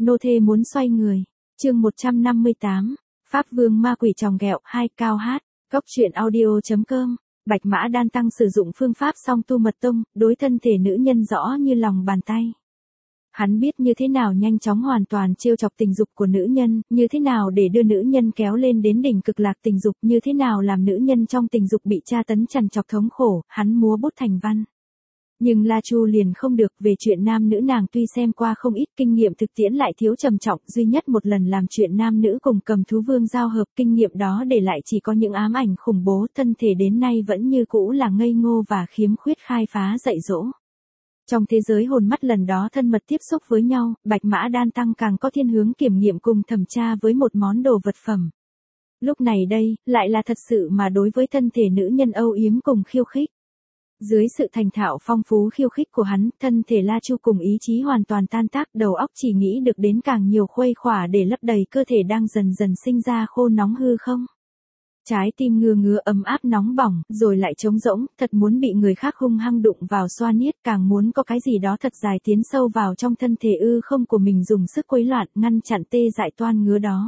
nô thê muốn xoay người. Chương 158, Pháp Vương ma quỷ tròng ghẹo 2 cao hát, góc truyện audio.com. Bạch Mã Đan Tăng sử dụng phương pháp song tu mật tông, đối thân thể nữ nhân rõ như lòng bàn tay. Hắn biết như thế nào nhanh chóng hoàn toàn trêu chọc tình dục của nữ nhân, như thế nào để đưa nữ nhân kéo lên đến đỉnh cực lạc tình dục, như thế nào làm nữ nhân trong tình dục bị tra tấn trằn trọc thống khổ, hắn múa bút thành văn. Nhưng La Chu liền không được, về chuyện nam nữ nàng tuy xem qua không ít, kinh nghiệm thực tiễn lại thiếu trầm trọng, duy nhất một lần làm chuyện nam nữ cùng Cầm Thú Vương giao hợp, kinh nghiệm đó để lại chỉ có những ám ảnh khủng bố, thân thể đến nay vẫn như cũ là ngây ngô và khiếm khuyết khai phá dạy dỗ. Trong thế giới hồn mắt lần đó thân mật tiếp xúc với nhau, Bạch Mã Đan Tăng càng có thiên hướng kiểm nghiệm cùng thẩm tra với một món đồ vật phẩm. Lúc này đây, lại là thật sự mà đối với thân thể nữ nhân âu yếm cùng khiêu khích. Dưới sự thành thạo phong phú khiêu khích của hắn, thân thể La Chu cùng ý chí hoàn toàn tan tác, đầu óc chỉ nghĩ được đến càng nhiều khuây khỏa để lấp đầy cơ thể đang dần dần sinh ra khô nóng hư không. Trái tim ngứa ngứa ấm áp nóng bỏng, rồi lại trống rỗng, thật muốn bị người khác hung hăng đụng vào xoa niết, càng muốn có cái gì đó thật dài tiến sâu vào trong thân thể không của mình dùng sức quấy loạn, ngăn chặn tê dại toan ngứa đó.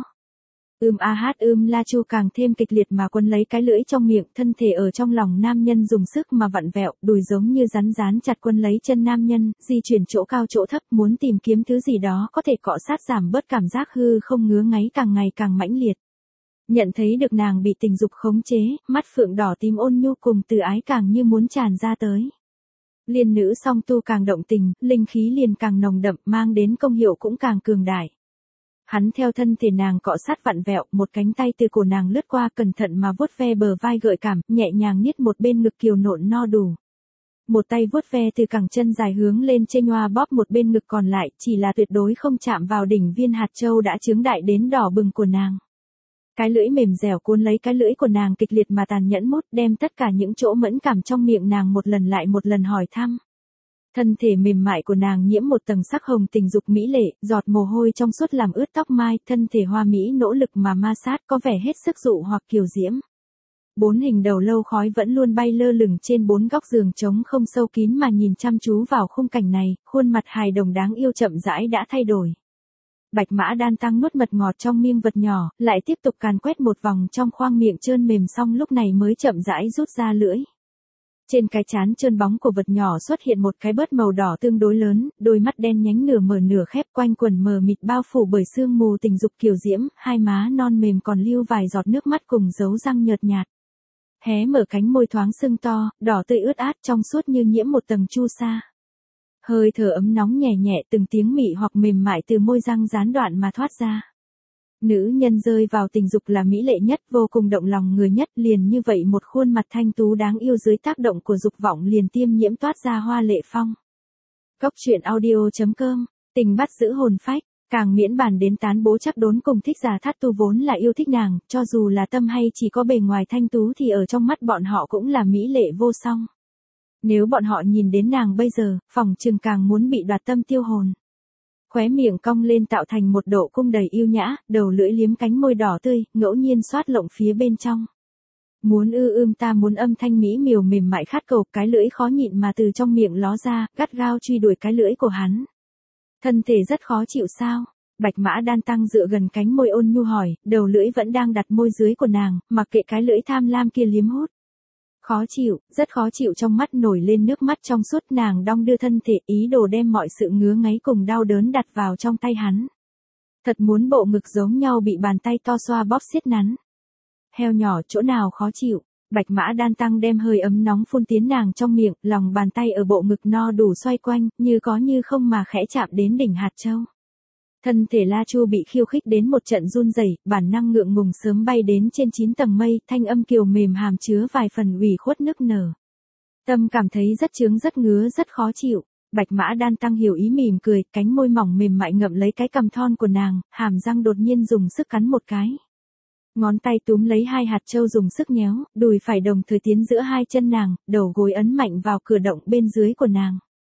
La Chu càng thêm kịch liệt mà quấn lấy cái lưỡi trong miệng, thân thể ở trong lòng nam nhân dùng sức mà vặn vẹo, đùi giống như rắn rán chặt quấn lấy chân nam nhân, di chuyển chỗ cao chỗ thấp, muốn tìm kiếm thứ gì đó có thể cọ sát giảm bớt cảm giác hư không ngứa ngáy càng ngày càng mãnh liệt. Nhận thấy được nàng bị tình dục khống chế, mắt phượng đỏ tím ôn nhu cùng từ ái càng như muốn tràn ra tới. Liên nữ song tu càng động tình, linh khí liền càng nồng đậm, mang đến công hiệu cũng càng cường đại. Hắn theo thân thể nàng cọ sát vặn vẹo, một cánh tay từ cổ nàng lướt qua cẩn thận mà vuốt ve bờ vai gợi cảm, nhẹ nhàng niết một bên ngực kiều nộn no đủ. Một tay vuốt ve từ cẳng chân dài hướng lên trên nhoa bóp một bên ngực còn lại, chỉ là tuyệt đối không chạm vào đỉnh viên hạt châu đã chướng đại đến đỏ bừng của nàng. Cái lưỡi mềm dẻo cuốn lấy cái lưỡi của nàng kịch liệt mà tàn nhẫn mút, đem tất cả những chỗ mẫn cảm trong miệng nàng một lần lại một lần hỏi thăm. Thân thể mềm mại của nàng nhiễm một tầng sắc hồng tình dục mỹ lệ, giọt mồ hôi trong suốt làm ướt tóc mai, thân thể hoa mỹ nỗ lực mà ma sát có vẻ hết sức dụ hoặc kiều diễm. 4 hình đầu lâu khói vẫn luôn bay lơ lửng trên 4 góc giường trống không sâu kín mà nhìn chăm chú vào khung cảnh này, khuôn mặt hài đồng đáng yêu chậm rãi đã thay đổi. Bạch Mã Đan Tăng nuốt mật ngọt trong miếng vật nhỏ, lại tiếp tục càn quét một vòng trong khoang miệng trơn mềm xong lúc này mới chậm rãi rút ra lưỡi. Trên cái trán trơn bóng của vật nhỏ xuất hiện một cái bớt màu đỏ tương đối lớn, đôi mắt đen nhánh nửa mở nửa khép quanh quần mờ mịt bao phủ bởi sương mù tình dục kiều diễm, hai má non mềm còn lưu vài giọt nước mắt cùng dấu răng nhợt nhạt. Hé mở cánh môi thoáng sưng to, đỏ tươi ướt át trong suốt như nhiễm một tầng chu sa. Hơi thở ấm nóng nhẹ nhẹ từng tiếng mị hoặc mềm mại từ môi răng gián đoạn mà thoát ra. Nữ nhân rơi vào tình dục là mỹ lệ nhất, vô cùng động lòng người nhất, liền như vậy một khuôn mặt thanh tú đáng yêu dưới tác động của dục vọng liền tiêm nhiễm toát ra hoa lệ phong. Góc truyện audio.com, tình bắt giữ hồn phách, càng miễn bàn đến tán bố chắc đốn cùng thích giả thát tu vốn là yêu thích nàng, cho dù là tâm hay chỉ có bề ngoài thanh tú thì ở trong mắt bọn họ cũng là mỹ lệ vô song. Nếu bọn họ nhìn đến nàng bây giờ, phỏng chừng càng muốn bị đoạt tâm tiêu hồn. Khóe miệng cong lên tạo thành một độ cung đầy yêu nhã, đầu lưỡi liếm cánh môi đỏ tươi, ngẫu nhiên xoát lộng phía bên trong. Muốn ta muốn âm thanh mỹ miều mềm mại khát cầu, cái lưỡi khó nhịn mà từ trong miệng ló ra, gắt gao truy đuổi cái lưỡi của hắn. Thân thể rất khó chịu sao? Bạch Mã Đan Tăng dựa gần cánh môi ôn nhu hỏi, đầu lưỡi vẫn đang đặt môi dưới của nàng, mặc kệ cái lưỡi tham lam kia liếm hút. Khó chịu, rất khó chịu, trong mắt nổi lên nước mắt trong suốt, nàng đong đưa thân thể ý đồ đem mọi sự ngứa ngáy cùng đau đớn đặt vào trong tay hắn. Thật muốn bộ ngực giống nhau bị bàn tay to xoa bóp siết nắn. Heo nhỏ chỗ nào khó chịu, Bạch Mã Đan Tăng đem hơi ấm nóng phun tiến nàng trong miệng, lòng bàn tay ở bộ ngực no đủ xoay quanh, như có như không mà khẽ chạm đến đỉnh hạt châu. Thân thể La Chu bị khiêu khích đến một trận run rẩy, bản năng ngượng ngùng sớm bay đến trên 9 tầng mây, thanh âm kiều mềm hàm chứa vài phần ủy khuất nức nở. Tâm cảm thấy rất chướng rất ngứa rất khó chịu. Bạch Mã Đan Tăng hiểu ý mỉm cười, cánh môi mỏng mềm mại ngậm lấy cái cằm thon của nàng, hàm răng đột nhiên dùng sức cắn một cái. Ngón tay túm lấy hai hạt châu dùng sức nhéo, đùi phải đồng thời tiến giữa hai chân nàng, đầu gối ấn mạnh vào cửa động bên dưới của nàng.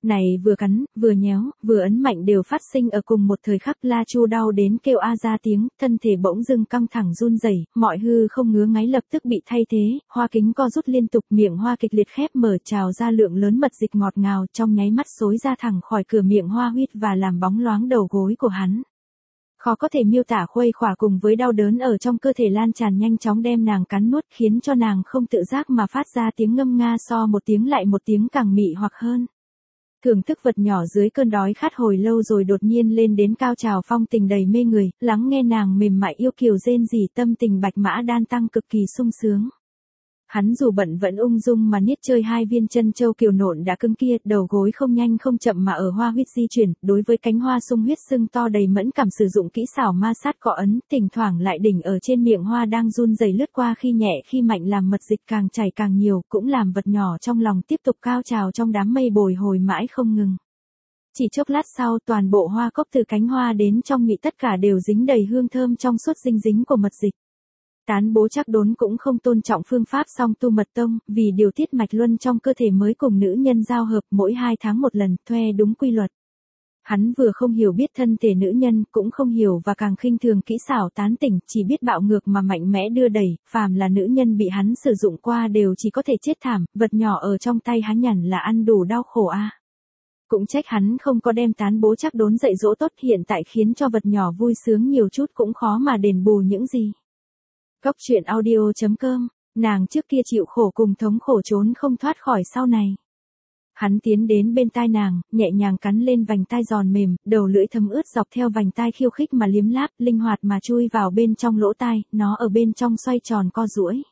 Này vừa cắn, vừa nhéo, vừa ấn mạnh đều phát sinh ở cùng một thời khắc. La Chu đau đến kêu a ra tiếng, thân thể bỗng dưng căng thẳng run rẩy, mọi hư không ngứa ngáy lập tức bị thay thế, hoa kính co rút liên tục, miệng hoa kịch liệt khép mở, trào ra lượng lớn mật dịch ngọt ngào, trong nháy mắt xối ra thẳng khỏi cửa miệng hoa huyết và làm bóng loáng đầu gối của hắn. Khó có thể miêu tả khuây khỏa cùng với đau đớn ở trong cơ thể lan tràn nhanh chóng đem nàng cắn nuốt, khiến cho nàng không tự giác mà phát ra tiếng ngâm nga, so một tiếng lại một tiếng càng mị hoặc hơn. Thưởng thức vật nhỏ dưới cơn đói khát hồi lâu rồi đột nhiên lên đến cao trào, phong tình đầy mê người, lắng nghe nàng mềm mại yêu kiều rên rỉ, tâm tình Bạch Mã Đan Tăng cực kỳ sung sướng. Hắn dù bận vẫn ung dung mà niết chơi hai viên chân châu kiều nộn đã cứng kia, đầu gối không nhanh không chậm mà ở hoa huyết di chuyển, đối với cánh hoa sung huyết sưng to đầy mẫn cảm sử dụng kỹ xảo ma sát cọ ấn, thỉnh thoảng lại đỉnh ở trên miệng hoa đang run rẩy lướt qua khi nhẹ khi mạnh, làm mật dịch càng chảy càng nhiều, cũng làm vật nhỏ trong lòng tiếp tục cao trào trong đám mây bồi hồi mãi không ngừng. Chỉ chốc lát sau, toàn bộ hoa cốc từ cánh hoa đến trong nhụy tất cả đều dính đầy hương thơm trong suốt dinh dính của mật dịch. Tán Bố Trác Đốn cũng không tôn trọng phương pháp song tu mật tông, vì điều tiết mạch luân trong cơ thể mới cùng nữ nhân giao hợp mỗi 2 tháng một lần, thuê đúng quy luật. Hắn vừa không hiểu biết thân thể nữ nhân, cũng không hiểu và càng khinh thường kỹ xảo tán tỉnh, chỉ biết bạo ngược mà mạnh mẽ đưa đẩy, phàm là nữ nhân bị hắn sử dụng qua đều chỉ có thể chết thảm, vật nhỏ ở trong tay hắn nhằn là ăn đủ đau khổ a. Cũng trách hắn không có đem Tán Bố Trác Đốn dạy dỗ tốt, hiện tại khiến cho vật nhỏ vui sướng nhiều chút cũng khó mà đền bù những gì. Cốc truyện audio.com, nàng trước kia chịu khổ cùng thống khổ trốn không thoát khỏi sau này. Hắn tiến đến bên tai nàng, nhẹ nhàng cắn lên vành tai giòn mềm, đầu lưỡi thấm ướt dọc theo vành tai khiêu khích mà liếm láp, linh hoạt mà chui vào bên trong lỗ tai, nó ở bên trong xoay tròn co duỗi.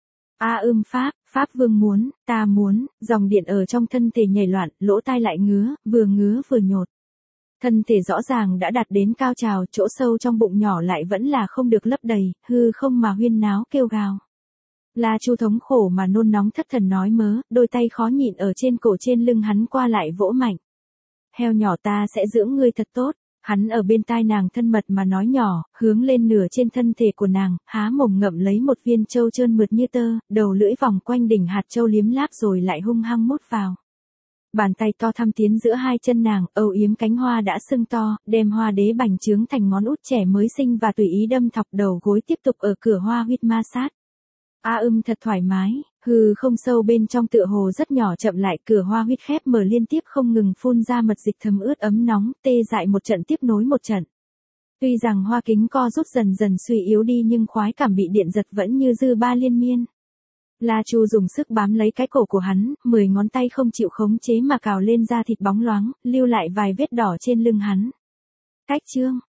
Pháp vương muốn, ta muốn, dòng điện ở trong thân thể nhảy loạn, lỗ tai lại ngứa vừa nhột. Thân thể rõ ràng đã đạt đến cao trào, chỗ sâu trong bụng nhỏ lại vẫn là không được lấp đầy, hư không mà huyên náo kêu gào. La Chu thống khổ mà nôn nóng thất thần nói mớ, đôi tay khó nhịn ở trên cổ trên lưng hắn qua lại vỗ mạnh. Heo nhỏ, ta sẽ dưỡng ngươi thật tốt. Hắn ở bên tai nàng thân mật mà nói nhỏ, hướng lên nửa trên thân thể của nàng, há mồm ngậm lấy một viên châu trơn mượt như tơ, đầu lưỡi vòng quanh đỉnh hạt châu liếm láp rồi lại hung hăng mút vào. Bàn tay to thăm tiến giữa hai chân nàng, âu yếm cánh hoa đã sưng to, đem hoa đế bành trướng thành ngón út trẻ mới sinh và tùy ý đâm thọc đầu gối, tiếp tục ở cửa hoa huyết ma sát. Thật thoải mái, hư không sâu bên trong tựa hồ rất nhỏ chậm lại, cửa hoa huyết khép mở liên tiếp không ngừng phun ra mật dịch thấm ướt ấm nóng, tê dại một trận tiếp nối một trận. Tuy rằng hoa kính co rút dần dần suy yếu đi nhưng khoái cảm bị điện giật vẫn như dư ba liên miên. La Chu dùng sức bám lấy cái cổ của hắn, 10 ngón tay không chịu khống chế mà cào lên da thịt bóng loáng, lưu lại vài vết đỏ trên lưng hắn. Cách chương